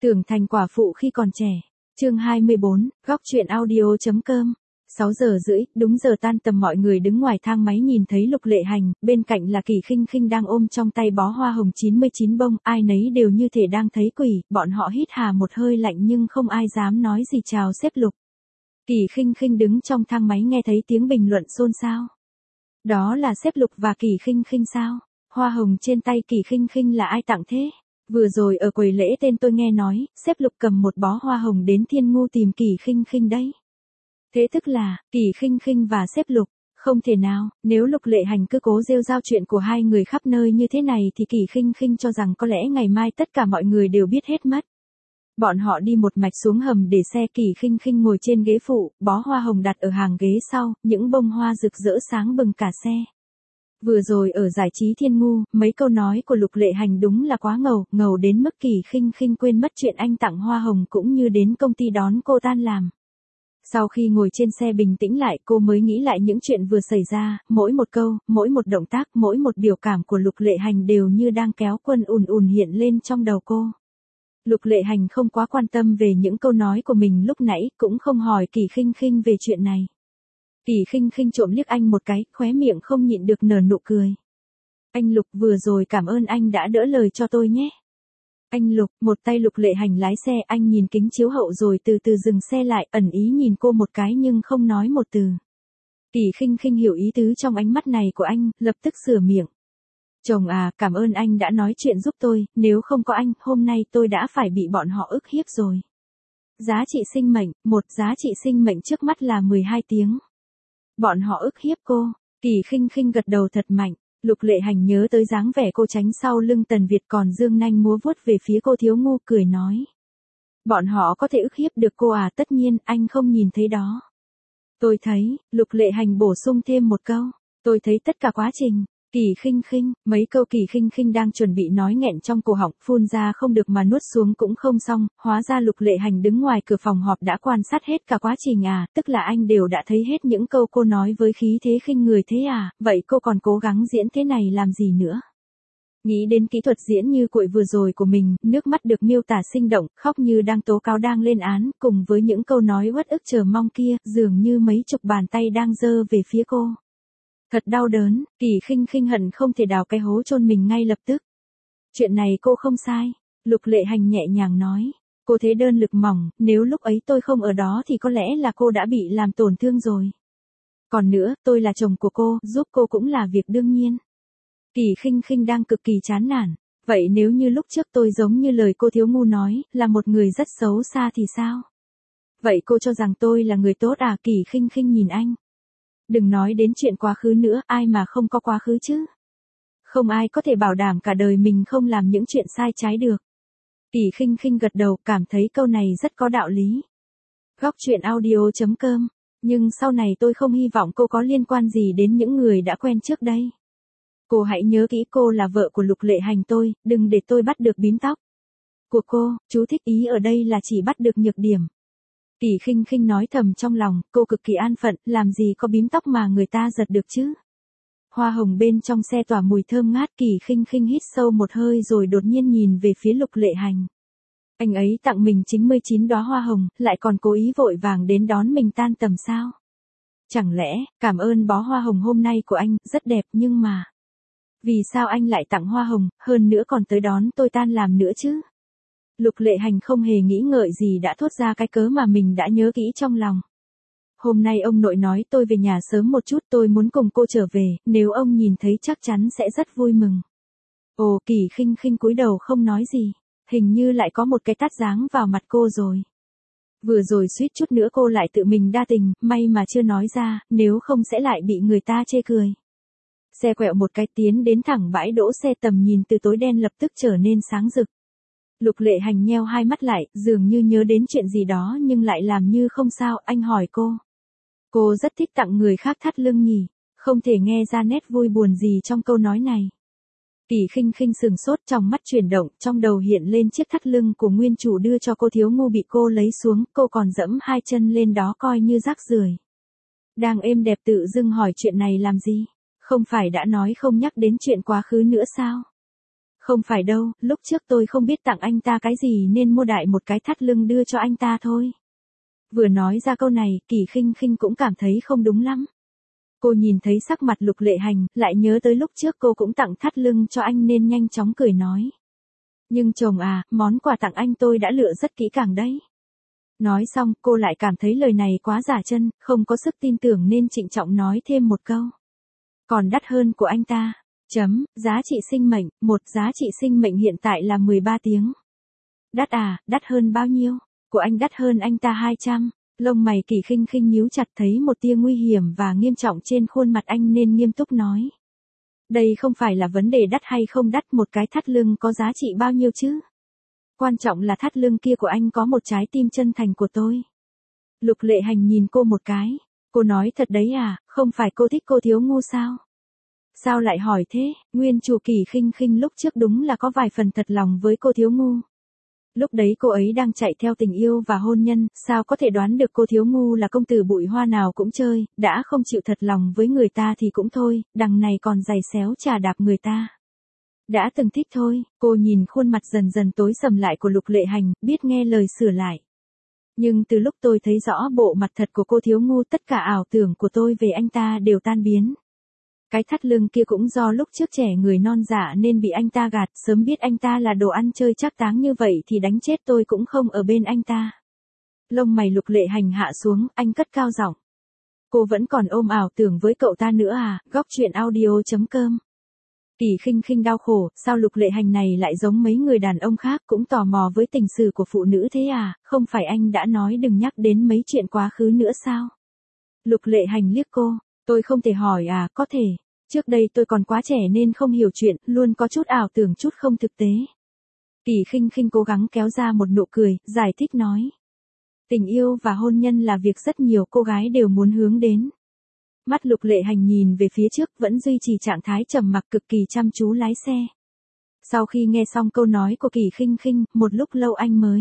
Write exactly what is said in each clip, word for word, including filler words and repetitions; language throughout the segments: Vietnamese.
Tưởng thành quả phụ khi còn trẻ. Chương hai mươi bốn, góc truyện audio.com. sáu giờ rưỡi, đúng giờ tan tầm mọi người đứng ngoài thang máy nhìn thấy Lục Lệ Hành, bên cạnh là Kỳ Khinh Khinh đang ôm trong tay bó hoa hồng chín mươi chín bông, ai nấy đều như thể đang thấy quỷ, bọn họ hít hà một hơi lạnh nhưng không ai dám nói gì chào sếp Lục. Kỳ Khinh Khinh đứng trong thang máy nghe thấy tiếng bình luận xôn xao. Đó là sếp Lục và Kỳ Khinh Khinh sao? Hoa hồng trên tay Kỳ Khinh Khinh là ai tặng thế? Vừa rồi ở quầy lễ tên tôi nghe nói, sếp Lục cầm một bó hoa hồng đến Thiên Ngu tìm Kỳ Khinh Khinh đấy. Thế tức là, Kỳ Khinh Khinh và sếp Lục, không thể nào, nếu Lục Lệ Hành cứ cố rêu rao chuyện của hai người khắp nơi như thế này thì Kỳ Khinh Khinh cho rằng có lẽ ngày mai tất cả mọi người đều biết hết mất. Bọn họ đi một mạch xuống hầm để xe. Kỳ Khinh Khinh ngồi trên ghế phụ, bó hoa hồng đặt ở hàng ghế sau, những bông hoa rực rỡ sáng bừng cả xe. Vừa rồi ở giải trí Thiên Ngu, mấy câu nói của Lục Lệ Hành đúng là quá ngầu, ngầu đến mức Kỳ Khinh Khinh quên mất chuyện anh tặng hoa hồng cũng như đến công ty đón cô tan làm. Sau khi ngồi trên xe bình tĩnh lại, cô mới nghĩ lại những chuyện vừa xảy ra, mỗi một câu, mỗi một động tác, mỗi một biểu cảm của Lục Lệ Hành đều như đang kéo quân ùn ùn hiện lên trong đầu cô. Lục Lệ Hành không quá quan tâm về những câu nói của mình lúc nãy, cũng không hỏi Kỳ Khinh Khinh về chuyện này. Kỳ Khinh Khinh trộm liếc anh một cái, khóe miệng không nhịn được nở nụ cười. Anh Lục, vừa rồi cảm ơn anh đã đỡ lời cho tôi nhé. Anh Lục, một tay Lục Lệ Hành lái xe, anh nhìn kính chiếu hậu rồi từ từ dừng xe lại, ẩn ý nhìn cô một cái nhưng không nói một từ. Kỳ Khinh Khinh hiểu ý tứ trong ánh mắt này của anh, lập tức sửa miệng. Chồng à, cảm ơn anh đã nói chuyện giúp tôi, nếu không có anh, hôm nay tôi đã phải bị bọn họ ức hiếp rồi. Giá trị sinh mệnh, một giá trị sinh mệnh trước mắt là mười hai tiếng. Bọn họ ức hiếp cô. Kỳ Khinh Khinh gật đầu thật mạnh. Lục Lệ Hành nhớ tới dáng vẻ cô tránh sau lưng Tần Việt còn dương nanh múa vuốt về phía cô Thiếu Ngu, cười nói. Bọn họ có thể ức hiếp được cô à? Tất nhiên, anh không nhìn thấy đó. Tôi thấy, Lục Lệ Hành bổ sung thêm một câu. Tôi thấy tất cả quá trình. Kỳ Khinh Khinh, mấy câu Kỳ Khinh Khinh đang chuẩn bị nói nghẹn trong cổ họng, phun ra không được mà nuốt xuống cũng không xong, hóa ra Lục Lệ Hành đứng ngoài cửa phòng họp đã quan sát hết cả quá trình à, tức là anh đều đã thấy hết những câu cô nói với khí thế khinh người thế à, vậy cô còn cố gắng diễn thế này làm gì nữa? Nghĩ đến kỹ thuật diễn như cuội vừa rồi của mình, nước mắt được miêu tả sinh động, khóc như đang tố cáo đang lên án, cùng với những câu nói uất ức chờ mong kia, dường như mấy chục bàn tay đang giơ về phía cô. Thật đau đớn, Kỳ Khinh Khinh hận không thể đào cái hố chôn mình ngay lập tức. Chuyện này cô không sai, Lục Lệ Hành nhẹ nhàng nói. Cô thế đơn lực mỏng, nếu lúc ấy tôi không ở đó thì có lẽ là cô đã bị làm tổn thương rồi. Còn nữa, tôi là chồng của cô, giúp cô cũng là việc đương nhiên. Kỳ Khinh Khinh đang cực kỳ chán nản. Vậy nếu như lúc trước tôi giống như lời cô Thiếu Ngu nói, là một người rất xấu xa thì sao? Vậy cô cho rằng tôi là người tốt à? Kỳ Khinh Khinh nhìn anh. Đừng nói đến chuyện quá khứ nữa, ai mà không có quá khứ chứ? Không ai có thể bảo đảm cả đời mình không làm những chuyện sai trái được. Kỳ Khinh Khinh gật đầu, cảm thấy câu này rất có đạo lý. Góc truyện audio.com. Nhưng sau này tôi không hy vọng cô có liên quan gì đến những người đã quen trước đây. Cô hãy nhớ kỹ, cô là vợ của Lục Lệ Hành tôi, đừng để tôi bắt được bím tóc của cô. Chú thích ý ở đây là chỉ bắt được nhược điểm. Kỳ Khinh Khinh nói thầm trong lòng, cô cực kỳ an phận, làm gì có bím tóc mà người ta giật được chứ. Hoa hồng bên trong xe tỏa mùi thơm ngát, Kỳ Khinh Khinh hít sâu một hơi rồi đột nhiên nhìn về phía Lục Lệ Hành. Anh ấy tặng mình chín mươi chín đóa hoa hồng, lại còn cố ý vội vàng đến đón mình tan tầm sao? Chẳng lẽ, cảm ơn bó hoa hồng hôm nay của anh, rất đẹp nhưng mà... Vì sao anh lại tặng hoa hồng, hơn nữa còn tới đón tôi tan làm nữa chứ? Lục Lệ Hành không hề nghĩ ngợi gì đã thốt ra cái cớ mà mình đã nhớ kỹ trong lòng. Hôm nay ông nội nói tôi về nhà sớm một chút, tôi muốn cùng cô trở về, nếu ông nhìn thấy chắc chắn sẽ rất vui mừng. Ồ, Kỳ Khinh Khinh cúi đầu không nói gì, hình như lại có một cái tát giáng vào mặt cô rồi. Vừa rồi suýt chút nữa cô lại tự mình đa tình, may mà chưa nói ra, nếu không sẽ lại bị người ta chê cười. Xe quẹo một cái tiến đến thẳng bãi đỗ xe, tầm nhìn từ tối đen lập tức trở nên sáng rực. Lục Lệ Hành nheo hai mắt lại, dường như nhớ đến chuyện gì đó nhưng lại làm như không sao, anh hỏi cô. Cô rất thích tặng người khác thắt lưng nhỉ, không thể nghe ra nét vui buồn gì trong câu nói này. Kỳ Khinh Khinh sừng sốt, trong mắt chuyển động, trong đầu hiện lên chiếc thắt lưng của nguyên chủ đưa cho cô Thiếu Ngu bị cô lấy xuống, cô còn dẫm hai chân lên đó coi như rác rưởi. Đang êm đẹp tự dưng hỏi chuyện này làm gì? Không phải đã nói không nhắc đến chuyện quá khứ nữa sao? Không phải đâu, lúc trước tôi không biết tặng anh ta cái gì nên mua đại một cái thắt lưng đưa cho anh ta thôi. Vừa nói ra câu này, Kỳ Khinh Khinh cũng cảm thấy không đúng lắm. Cô nhìn thấy sắc mặt Lục Lệ Hành, lại nhớ tới lúc trước cô cũng tặng thắt lưng cho anh nên nhanh chóng cười nói. Nhưng chồng à, món quà tặng anh tôi đã lựa rất kỹ càng đấy. Nói xong, cô lại cảm thấy lời này quá giả chân, không có sức tin tưởng nên trịnh trọng nói thêm một câu. Còn đắt hơn của anh ta. Chấm, giá trị sinh mệnh, một giá trị sinh mệnh hiện tại là mười ba tiếng. Đắt à, đắt hơn bao nhiêu? Của anh đắt hơn anh ta hai trăm. Lông mày Kỳ Khinh Khinh nhíu chặt, thấy một tia nguy hiểm và nghiêm trọng trên khuôn mặt anh nên nghiêm túc nói. Đây không phải là vấn đề đắt hay không đắt, một cái thắt lưng có giá trị bao nhiêu chứ? Quan trọng là thắt lưng kia của anh có một trái tim chân thành của tôi. Lục Lệ Hành nhìn cô một cái. Cô nói thật đấy à, không phải cô thích cô Thiếu Ngu sao? Sao lại hỏi thế? Nguyên chủ Kỳ Khinh Khinh lúc trước đúng là có vài phần thật lòng với cô Thiếu Ngu. Lúc đấy cô ấy đang chạy theo tình yêu và hôn nhân, sao có thể đoán được cô Thiếu Ngu là công tử bụi hoa nào cũng chơi, đã không chịu thật lòng với người ta thì cũng thôi, đằng này còn giày xéo chà đạp người ta. Đã từng thích thôi, cô nhìn khuôn mặt dần dần tối sầm lại của Lục Lệ Hành, biết nghe lời sửa lại. Nhưng từ lúc tôi thấy rõ bộ mặt thật của cô Thiếu Ngu, tất cả ảo tưởng của tôi về anh ta đều tan biến. Cái thắt lưng kia cũng do lúc trước trẻ người non dạ nên bị anh ta gạt, sớm biết anh ta là đồ ăn chơi trác táng như vậy thì đánh chết tôi cũng không ở bên anh ta. Lông mày Lục Lệ Hành hạ xuống, anh cất cao giọng. Cô vẫn còn ôm ảo tưởng với cậu ta nữa à? Góc truyện audio chấm com. Kỳ Khinh Khinh đau khổ, sao Lục Lệ Hành này lại giống mấy người đàn ông khác, cũng tò mò với tình sử của phụ nữ thế à? Không phải anh đã nói đừng nhắc đến mấy chuyện quá khứ nữa sao? Lục Lệ Hành liếc cô, tôi không thể hỏi à? Có thể. Trước đây tôi còn quá trẻ nên không hiểu chuyện, luôn có chút ảo tưởng, chút không thực tế. Kỳ Khinh Khinh cố gắng kéo ra một nụ cười, giải thích nói. Tình yêu và hôn nhân là việc rất nhiều cô gái đều muốn hướng đến. Mắt Lục Lệ Hành nhìn về phía trước, vẫn duy trì trạng thái trầm mặc, cực kỳ chăm chú lái xe. Sau khi nghe xong câu nói của Kỳ Khinh Khinh, một lúc lâu anh mới.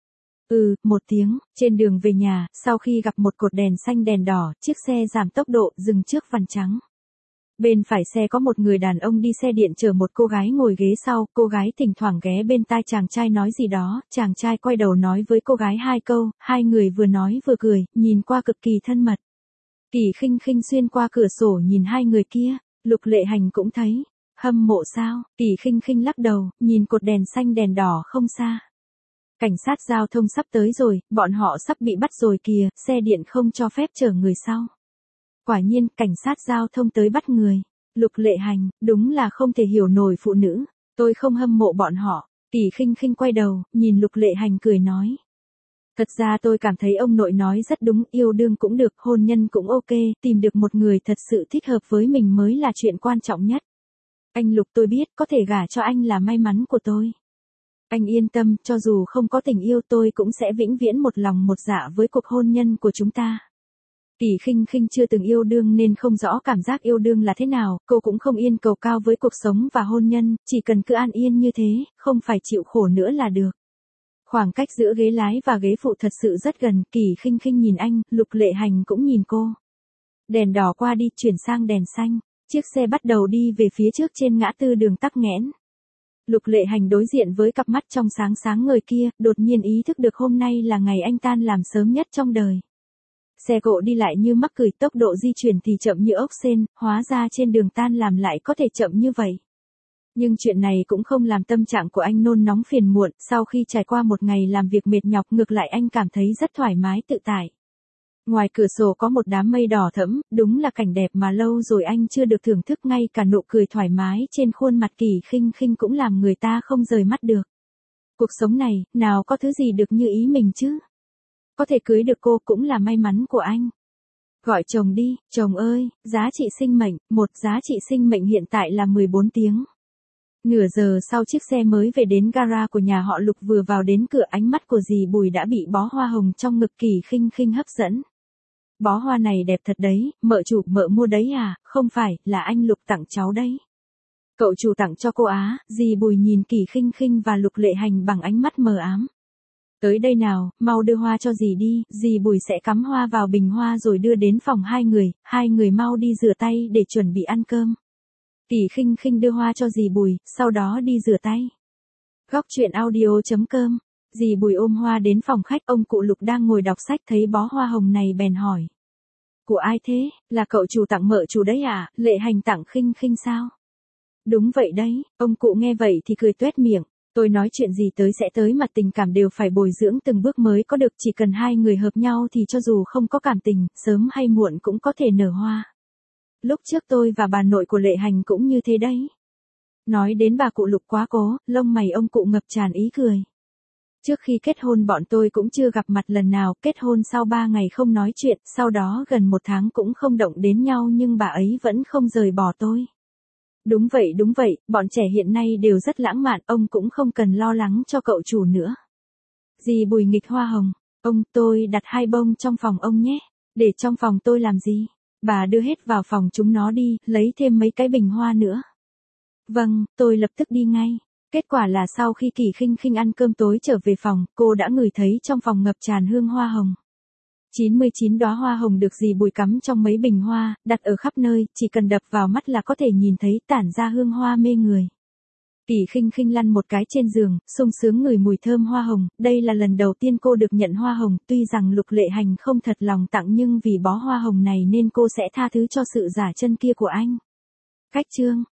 Ừ, một tiếng, trên đường về nhà, sau khi gặp một cột đèn xanh đèn đỏ, chiếc xe giảm tốc độ, dừng trước vằn trắng. Bên phải xe có một người đàn ông đi xe điện chở một cô gái ngồi ghế sau, cô gái thỉnh thoảng ghé bên tai chàng trai nói gì đó, chàng trai quay đầu nói với cô gái hai câu, hai người vừa nói vừa cười, nhìn qua cực kỳ thân mật. Kỳ Khinh Khinh xuyên qua cửa sổ nhìn hai người kia, Lục Lệ Hành cũng thấy, hâm mộ sao? Kỳ Khinh Khinh lắc đầu, nhìn cột đèn xanh đèn đỏ không xa. Cảnh sát giao thông sắp tới rồi, bọn họ sắp bị bắt rồi kìa, xe điện không cho phép chở người sau. Quả nhiên, cảnh sát giao thông tới bắt người. Lục Lệ Hành, đúng là không thể hiểu nổi phụ nữ. Tôi không hâm mộ bọn họ. Kỳ Khinh Khinh quay đầu, nhìn Lục Lệ Hành cười nói. Thật ra tôi cảm thấy ông nội nói rất đúng, yêu đương cũng được, hôn nhân cũng ok, tìm được một người thật sự thích hợp với mình mới là chuyện quan trọng nhất. Anh Lục, tôi biết, có thể gả cho anh là may mắn của tôi. Anh yên tâm, cho dù không có tình yêu tôi cũng sẽ vĩnh viễn một lòng một dạ với cuộc hôn nhân của chúng ta. Kỳ Khinh Khinh chưa từng yêu đương nên không rõ cảm giác yêu đương là thế nào, cô cũng không yên cầu cao với cuộc sống và hôn nhân, chỉ cần cứ an yên như thế, không phải chịu khổ nữa là được. Khoảng cách giữa ghế lái và ghế phụ thật sự rất gần, Kỳ Khinh Khinh nhìn anh, Lục Lệ Hành cũng nhìn cô. Đèn đỏ qua đi, chuyển sang đèn xanh, chiếc xe bắt đầu đi về phía trước trên ngã tư đường tắc nghẽn. Lục Lệ Hành đối diện với cặp mắt trong sáng sáng ngời kia, đột nhiên ý thức được hôm nay là ngày anh tan làm sớm nhất trong đời. Xe cộ đi lại như mắc cười, tốc độ di chuyển thì chậm như ốc sên, hóa ra trên đường tan làm lại có thể chậm như vậy. Nhưng chuyện này cũng không làm tâm trạng của anh nôn nóng phiền muộn, sau khi trải qua một ngày làm việc mệt nhọc, ngược lại anh cảm thấy rất thoải mái tự tại. Ngoài cửa sổ có một đám mây đỏ thẫm, đúng là cảnh đẹp mà lâu rồi anh chưa được thưởng thức, ngay cả nụ cười thoải mái trên khuôn mặt Kỳ Khinh Khinh cũng làm người ta không rời mắt được. Cuộc sống này, nào có thứ gì được như ý mình chứ? Có thể cưới được cô cũng là may mắn của anh. Gọi chồng đi, chồng ơi, giá trị sinh mệnh, một giá trị sinh mệnh hiện tại là mười bốn tiếng. Nửa giờ sau chiếc xe mới về đến gara của nhà họ Lục, vừa vào đến cửa ánh mắt của dì Bùi đã bị bó hoa hồng trong ngực Kỳ Khinh Khinh hấp dẫn. Bó hoa này đẹp thật đấy, mợ chủ, mợ mua đấy à? Không phải, là anh Lục tặng cháu đấy. Cậu chủ tặng cho cô á? Dì Bùi nhìn Kỳ Khinh Khinh và Lục Lệ Hành bằng ánh mắt mờ ám. Tới đây nào, mau đưa hoa cho dì đi, dì Bùi sẽ cắm hoa vào bình hoa rồi đưa đến phòng hai người, hai người mau đi rửa tay để chuẩn bị ăn cơm. Kỳ Khinh Khinh đưa hoa cho dì Bùi, sau đó đi rửa tay. Góc truyện audio chấm com. Dì Bùi ôm hoa đến phòng khách, ông cụ Lục đang ngồi đọc sách thấy bó hoa hồng này bèn hỏi. Của ai thế, là cậu chủ tặng mợ chủ đấy à, Lệ Hành tặng Khinh Khinh sao? Đúng vậy đấy, ông cụ nghe vậy thì cười tuét miệng. Tôi nói chuyện gì tới sẽ tới mà tình cảm đều phải bồi dưỡng từng bước mới có được, chỉ cần hai người hợp nhau thì cho dù không có cảm tình, sớm hay muộn cũng có thể nở hoa. Lúc trước tôi và bà nội của Lệ Hành cũng như thế đấy. Nói đến bà cụ Lục quá cố, lông mày ông cụ ngập tràn ý cười. Trước khi kết hôn bọn tôi cũng chưa gặp mặt lần nào, kết hôn sau ba ngày không nói chuyện, sau đó gần một tháng cũng không động đến nhau nhưng bà ấy vẫn không rời bỏ tôi. Đúng vậy đúng vậy, bọn trẻ hiện nay đều rất lãng mạn, ông cũng không cần lo lắng cho cậu chủ nữa. Dì Bùi nghịch hoa hồng, ông tôi đặt hai bông trong phòng ông nhé, để trong phòng tôi làm gì? Bà đưa hết vào phòng chúng nó đi, lấy thêm mấy cái bình hoa nữa. Vâng, tôi lập tức đi ngay. Kết quả là sau khi Kỳ Khinh Khinh ăn cơm tối trở về phòng, cô đã ngửi thấy trong phòng ngập tràn hương hoa hồng. chín mươi chín đóa hoa hồng được dì Bùi cắm trong mấy bình hoa, đặt ở khắp nơi, chỉ cần đập vào mắt là có thể nhìn thấy, tản ra hương hoa mê người. Kỳ Khinh Khinh lăn một cái trên giường, sung sướng ngửi mùi thơm hoa hồng, đây là lần đầu tiên cô được nhận hoa hồng, tuy rằng Lục Lệ Hành không thật lòng tặng nhưng vì bó hoa hồng này nên cô sẽ tha thứ cho sự giả chân kia của anh. Cách chương